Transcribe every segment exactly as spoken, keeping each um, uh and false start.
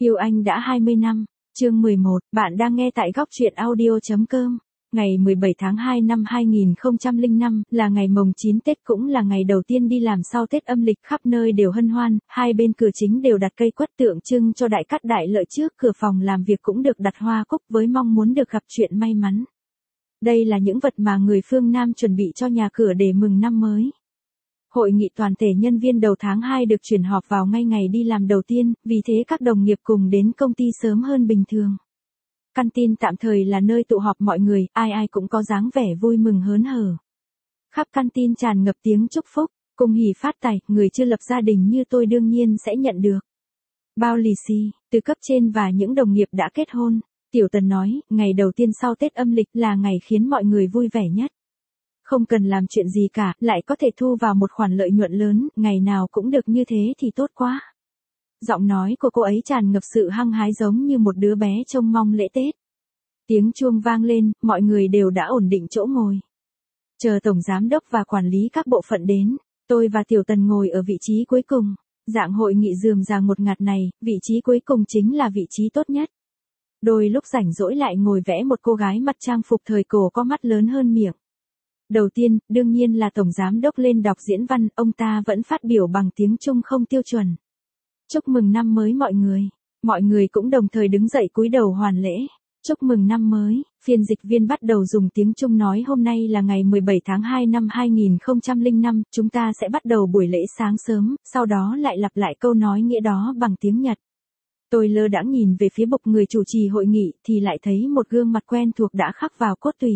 Yêu anh đã hai mươi năm, chương mười một, bạn đang nghe tại góc truyện audio.com. Ngày mười bảy tháng hai năm hai nghìn không trăm lẻ năm là ngày mồng chín Tết, cũng là ngày đầu tiên đi làm sau Tết âm lịch, khắp nơi đều hân hoan, hai bên cửa chính đều đặt cây quất tượng trưng cho đại cát đại lợi, trước cửa phòng làm việc cũng được đặt hoa cúc với mong muốn được gặp chuyện may mắn. Đây là những vật mà người phương Nam chuẩn bị cho nhà cửa để mừng năm mới. Hội nghị toàn thể nhân viên đầu tháng hai được chuyển họp vào ngay ngày đi làm đầu tiên, vì thế các đồng nghiệp cùng đến công ty sớm hơn bình thường. Căn tin tạm thời là nơi tụ họp mọi người, ai ai cũng có dáng vẻ vui mừng hớn hở. Khắp căn tin tràn ngập tiếng chúc phúc, cùng hỉ phát tài, người chưa lập gia đình như tôi đương nhiên sẽ nhận được bao lì xì từ cấp trên và những đồng nghiệp đã kết hôn. Tiểu Tần nói, ngày đầu tiên sau Tết âm lịch là ngày khiến mọi người vui vẻ nhất. Không cần làm chuyện gì cả, lại có thể thu vào một khoản lợi nhuận lớn, ngày nào cũng được như thế thì tốt quá. Giọng nói của cô ấy tràn ngập sự hăng hái giống như một đứa bé trông mong lễ Tết. Tiếng chuông vang lên, mọi người đều đã ổn định chỗ ngồi. Chờ tổng giám đốc và quản lý các bộ phận đến, tôi và Tiểu Tần ngồi ở vị trí cuối cùng. Dạng hội nghị rườm rà ngột ngạt này, vị trí cuối cùng chính là vị trí tốt nhất. Đôi lúc rảnh rỗi lại ngồi vẽ một cô gái mặc trang phục thời cổ có mắt lớn hơn miệng. Đầu tiên, đương nhiên là tổng giám đốc lên đọc diễn văn, ông ta vẫn phát biểu bằng tiếng Trung không tiêu chuẩn. Chúc mừng năm mới mọi người. Mọi người cũng đồng thời đứng dậy cúi đầu hoàn lễ. Chúc mừng năm mới. Phiên dịch viên bắt đầu dùng tiếng Trung nói, hôm nay là ngày mười bảy tháng hai năm hai nghìn không trăm lẻ năm, chúng ta sẽ bắt đầu buổi lễ sáng sớm, sau đó lại lặp lại câu nói nghĩa đó bằng tiếng Nhật. Tôi lơ đãng nhìn về phía bục người chủ trì hội nghị thì lại thấy một gương mặt quen thuộc đã khắc vào cốt tủy.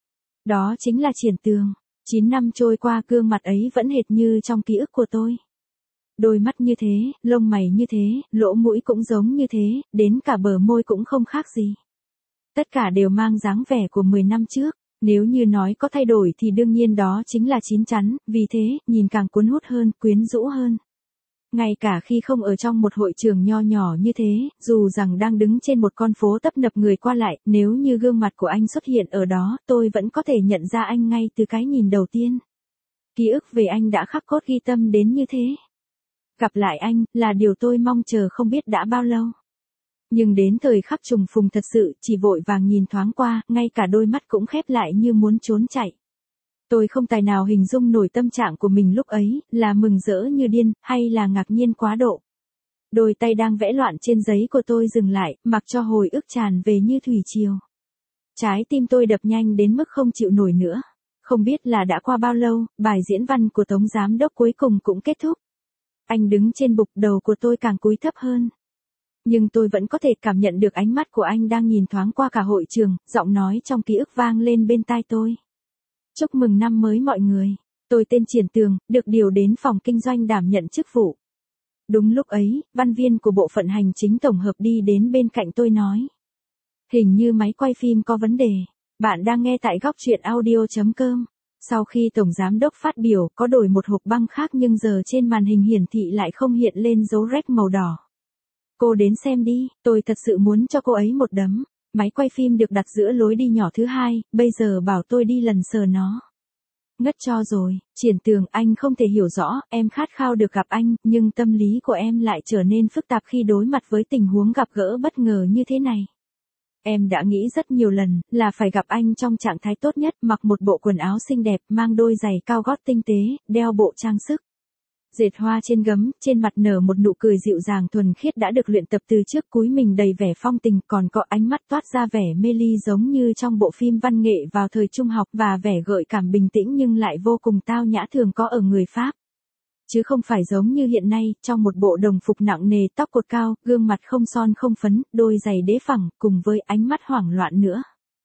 Đó chính là Triển Tường. chín năm trôi qua, gương mặt ấy vẫn hệt như trong ký ức của tôi. Đôi mắt như thế, lông mày như thế, lỗ mũi cũng giống như thế, đến cả bờ môi cũng không khác gì. Tất cả đều mang dáng vẻ của mười năm trước. Nếu như nói có thay đổi thì đương nhiên đó chính là chín chắn, vì thế, nhìn càng cuốn hút hơn, quyến rũ hơn. Ngay cả khi không ở trong một hội trường nho nhỏ như thế, dù rằng đang đứng trên một con phố tấp nập người qua lại, nếu như gương mặt của anh xuất hiện ở đó, tôi vẫn có thể nhận ra anh ngay từ cái nhìn đầu tiên. Ký ức về anh đã khắc cốt ghi tâm đến như thế. Gặp lại anh, là điều tôi mong chờ không biết đã bao lâu. Nhưng đến thời khắc trùng phùng thật sự, chỉ vội vàng nhìn thoáng qua, ngay cả đôi mắt cũng khép lại như muốn trốn chạy. Tôi không tài nào hình dung nổi tâm trạng của mình lúc ấy, là mừng rỡ như điên, hay là ngạc nhiên quá độ. Đôi tay đang vẽ loạn trên giấy của tôi dừng lại, mặc cho hồi ức tràn về như thủy triều. Trái tim tôi đập nhanh đến mức không chịu nổi nữa. Không biết là đã qua bao lâu, bài diễn văn của Tống Giám đốc cuối cùng cũng kết thúc. Anh đứng trên bục, đầu của tôi càng cúi thấp hơn. Nhưng tôi vẫn có thể cảm nhận được ánh mắt của anh đang nhìn thoáng qua cả hội trường, giọng nói trong ký ức vang lên bên tai tôi. Chúc mừng năm mới mọi người. Tôi tên Triển Tường, được điều đến phòng kinh doanh đảm nhận chức vụ. Đúng lúc ấy, văn viên của bộ phận hành chính tổng hợp đi đến bên cạnh tôi nói. Hình như máy quay phim có vấn đề. Bạn đang nghe tại góc truyện audio.com. Sau khi tổng giám đốc phát biểu, có đổi một hộp băng khác nhưng giờ trên màn hình hiển thị lại không hiện lên dấu rec màu đỏ. Cô đến xem đi, tôi thật sự muốn cho cô ấy một đấm. Máy quay phim được đặt giữa lối đi nhỏ thứ hai, bây giờ bảo tôi đi lần sờ nó. Ngất cho rồi, Triển Tường, anh không thể hiểu rõ, em khát khao được gặp anh, nhưng tâm lý của em lại trở nên phức tạp khi đối mặt với tình huống gặp gỡ bất ngờ như thế này. Em đã nghĩ rất nhiều lần, là phải gặp anh trong trạng thái tốt nhất, mặc một bộ quần áo xinh đẹp, mang đôi giày cao gót tinh tế, đeo bộ trang sức. Dệt hoa trên gấm, trên mặt nở một nụ cười dịu dàng thuần khiết đã được luyện tập từ trước, cúi mình đầy vẻ phong tình, còn có ánh mắt toát ra vẻ mê ly giống như trong bộ phim văn nghệ vào thời trung học, và vẻ gợi cảm bình tĩnh nhưng lại vô cùng tao nhã thường có ở người Pháp. Chứ không phải giống như hiện nay, trong một bộ đồng phục nặng nề, tóc cột cao, gương mặt không son không phấn, đôi giày đế phẳng, cùng với ánh mắt hoảng loạn nữa.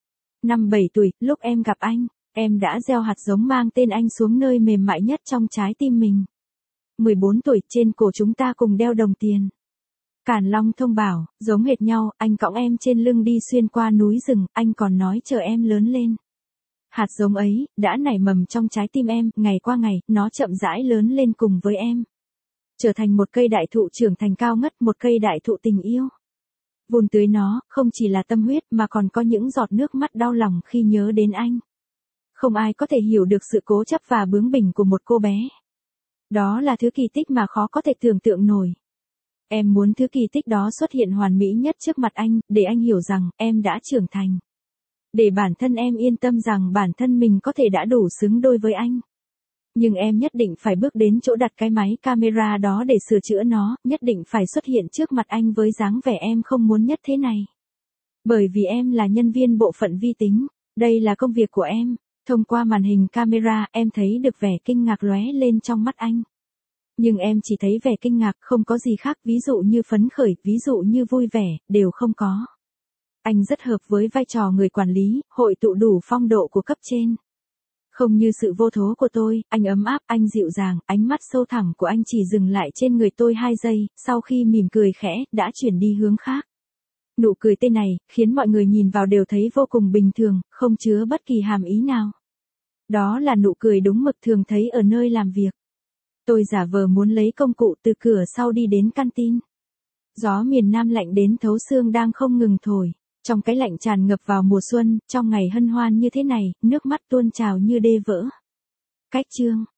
Năm bảy tuổi, lúc em gặp anh, em đã gieo hạt giống mang tên anh xuống nơi mềm mại nhất trong trái tim mình. mười bốn tuổi, trên cổ chúng ta cùng đeo đồng tiền. Càn Long thông bảo, giống hệt nhau, anh cõng em trên lưng đi xuyên qua núi rừng, anh còn nói chờ em lớn lên. Hạt giống ấy, đã nảy mầm trong trái tim em, ngày qua ngày, nó chậm rãi lớn lên cùng với em. Trở thành một cây đại thụ trưởng thành cao ngất, một cây đại thụ tình yêu. Vun tưới nó, không chỉ là tâm huyết mà còn có những giọt nước mắt đau lòng khi nhớ đến anh. Không ai có thể hiểu được sự cố chấp và bướng bỉnh của một cô bé. Đó là thứ kỳ tích mà khó có thể tưởng tượng nổi. Em muốn thứ kỳ tích đó xuất hiện hoàn mỹ nhất trước mặt anh, để anh hiểu rằng em đã trưởng thành. Để bản thân em yên tâm rằng bản thân mình có thể đã đủ xứng đôi với anh. Nhưng em nhất định phải bước đến chỗ đặt cái máy camera đó để sửa chữa nó, nhất định phải xuất hiện trước mặt anh với dáng vẻ em không muốn nhất thế này. Bởi vì em là nhân viên bộ phận vi tính, đây là công việc của em. Thông qua màn hình camera, em thấy được vẻ kinh ngạc lóe lên trong mắt anh. Nhưng em chỉ thấy vẻ kinh ngạc, không có gì khác, ví dụ như phấn khởi, ví dụ như vui vẻ, đều không có. Anh rất hợp với vai trò người quản lý, hội tụ đủ phong độ của cấp trên. Không như sự vô thố của tôi, anh ấm áp, anh dịu dàng, ánh mắt sâu thẳm của anh chỉ dừng lại trên người tôi hai giây, sau khi mỉm cười khẽ, đã chuyển đi hướng khác. Nụ cười tên này, khiến mọi người nhìn vào đều thấy vô cùng bình thường, không chứa bất kỳ hàm ý nào. Đó là nụ cười đúng mực thường thấy ở nơi làm việc. Tôi giả vờ muốn lấy công cụ từ cửa sau đi đến canteen. Gió miền Nam lạnh đến thấu xương đang không ngừng thổi. Trong cái lạnh tràn ngập vào mùa xuân, trong ngày hân hoan như thế này, nước mắt tuôn trào như đê vỡ. Cách chương